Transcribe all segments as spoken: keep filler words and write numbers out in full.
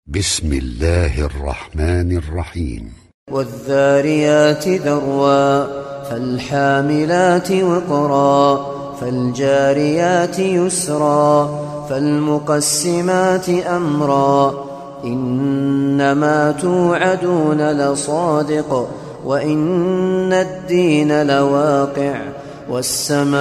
بسم الله الرحمن الرحيم. والذاريات ذروا فالحاملات وقرا فالجاريات يسرا فالمقسمات أمرا إنما توعدون لصادق وإن الدين لواقع والسماء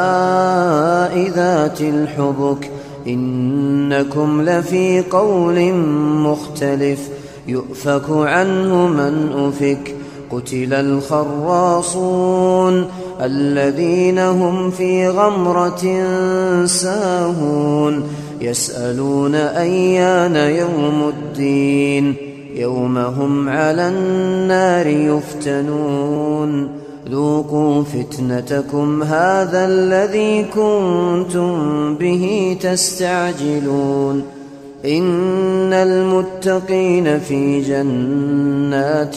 ذات الحبك إنكم لفي قول مختلف يؤفك عنه من أفك قتل الخراصون الذين هم في غمرة ساهون يسألون أيان يوم الدين يوم هم على النار يفتنون ذوقوا فتنتكم هذا الذي كنتم به تستعجلون إن المتقين في جنات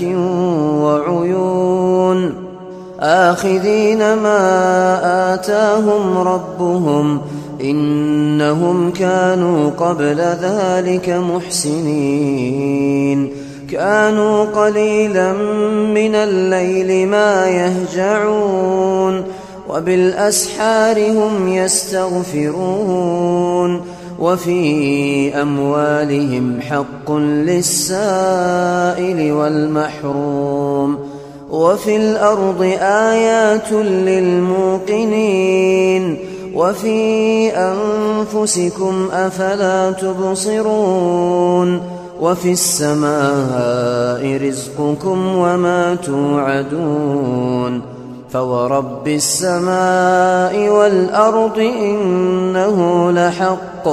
وعيون آخذين ما آتاهم ربهم إنهم كانوا قبل ذلك محسنين كانوا قليلا من الليل ما يهجعون وبالأسحار هم يستغفرون وفي أموالهم حق للسائل والمحروم وفي الأرض آيات للموقنين وفي أنفسكم أفلا تبصرون وفي السماء رزقكم وما توعدون فورب السماء والأرض إنه لحق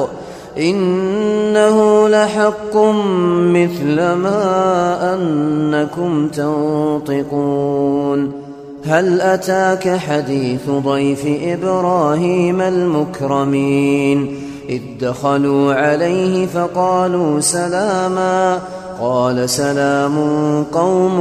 إنه لحق مثل ما أنكم تنطقون هل أتاك حديث ضيف إبراهيم المكرمين إذ دخلوا عليه فقالوا سلاما قال سلام قوم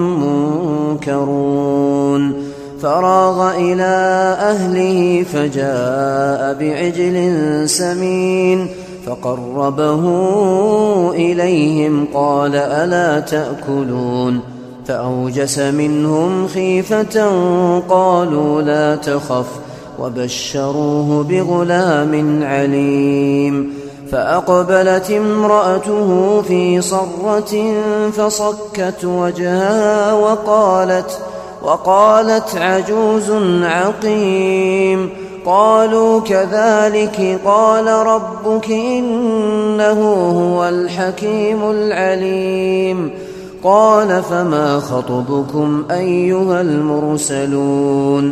منكرون فراغ إلى أهله فجاء بعجل سمين فقربه إليهم قال ألا تأكلون فأوجس منهم خيفة قالوا لا تخف وبشروه بغلام عليم فأقبلت امرأته في صرة فصكت وجهها وقالت وقالت عجوز عقيم قالوا كذلك قال ربك إنه هو الحكيم العليم قال فما خطبكم أيها المرسلون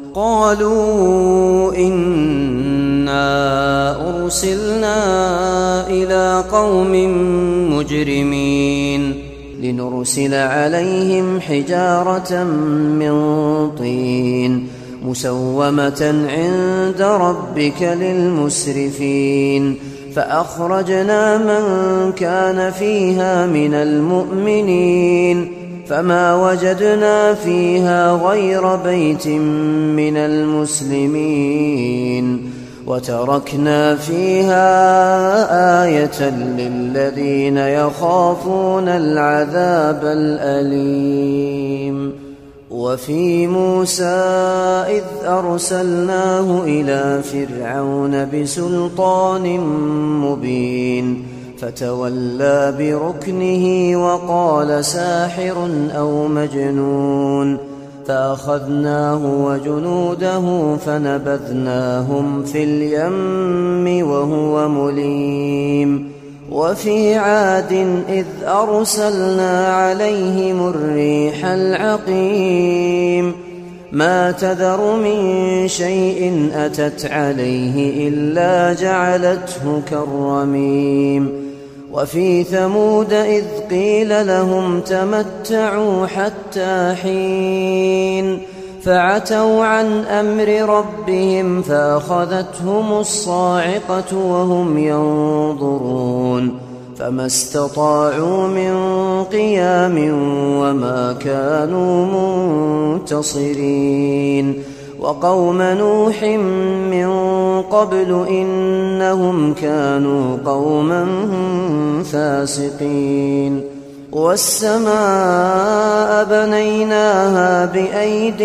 قالوا إنا أرسلنا إلى قوم مجرمين لنرسل عليهم حجارة من طين مسومة عند ربك للمسرفين فأخرجنا من كان فيها من المؤمنين فما وجدنا فيها غير بيت من المسلمين وتركنا فيها آية للذين يخافون العذاب الأليم وفي موسى إذ أرسلناه إلى فرعون بسلطان مبين فتولى بركنه وقال ساحر أو مجنون فأخذناه وجنوده فنبذناهم في اليم وهو مليم وفي عاد إذ أرسلنا عليهم الريح العقيم ما تذر من شيء أتت عليه إلا جعلته كالرميم وفي ثمود إذ قيل لهم تمتعوا حتى حين فعتوا عن أمر ربهم فأخذتهم الصاعقة وهم ينظرون فما استطاعوا من قيام وما كانوا منتصرين وقوم نوح من قبل إنهم كانوا قوما فاسقين والسماء بنيناها بأيد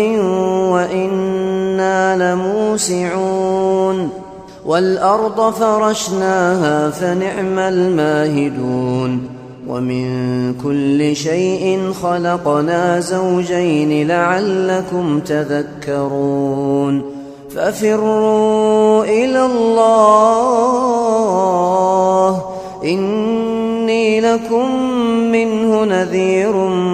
وإنا لموسعون والأرض فرشناها فنعم الماهدون ومن كل شيء خلقنا زوجين لعلكم تذكرون ففروا إلى الله إني لكم منه نذير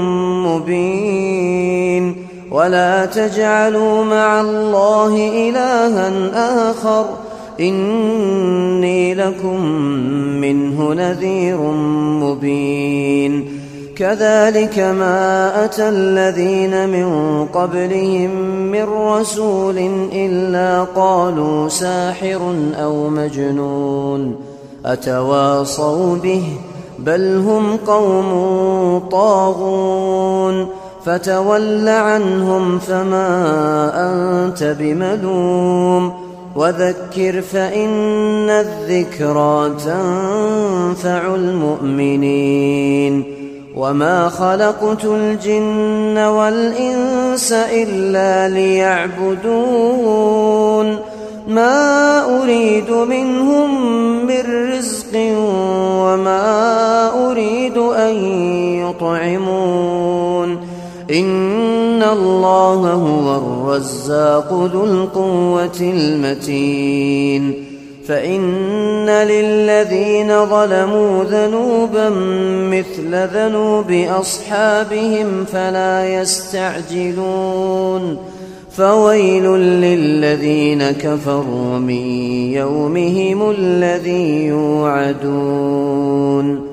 مبين ولا تجعلوا مع الله إلها آخر إني لكم منه نذير مبين كذلك ما أتى الذين من قبلهم من رسول إلا قالوا ساحر أو مجنون أتواصوا به بل هم قوم طاغون فتول عنهم فما أنت بملوم وذكر فإن الذكرى تنفع المؤمنين وما خلقت الجن والإنس إلا ليعبدون ما أريد منهم من رزق وما أريد أن يطعمون إن الله هو الرزاق ذو القوة المتين فإن للذين ظلموا ذنوبا مثل ذنوب أصحابهم فلا يستعجلون فويل للذين كفروا من يومهم الذي يوعدون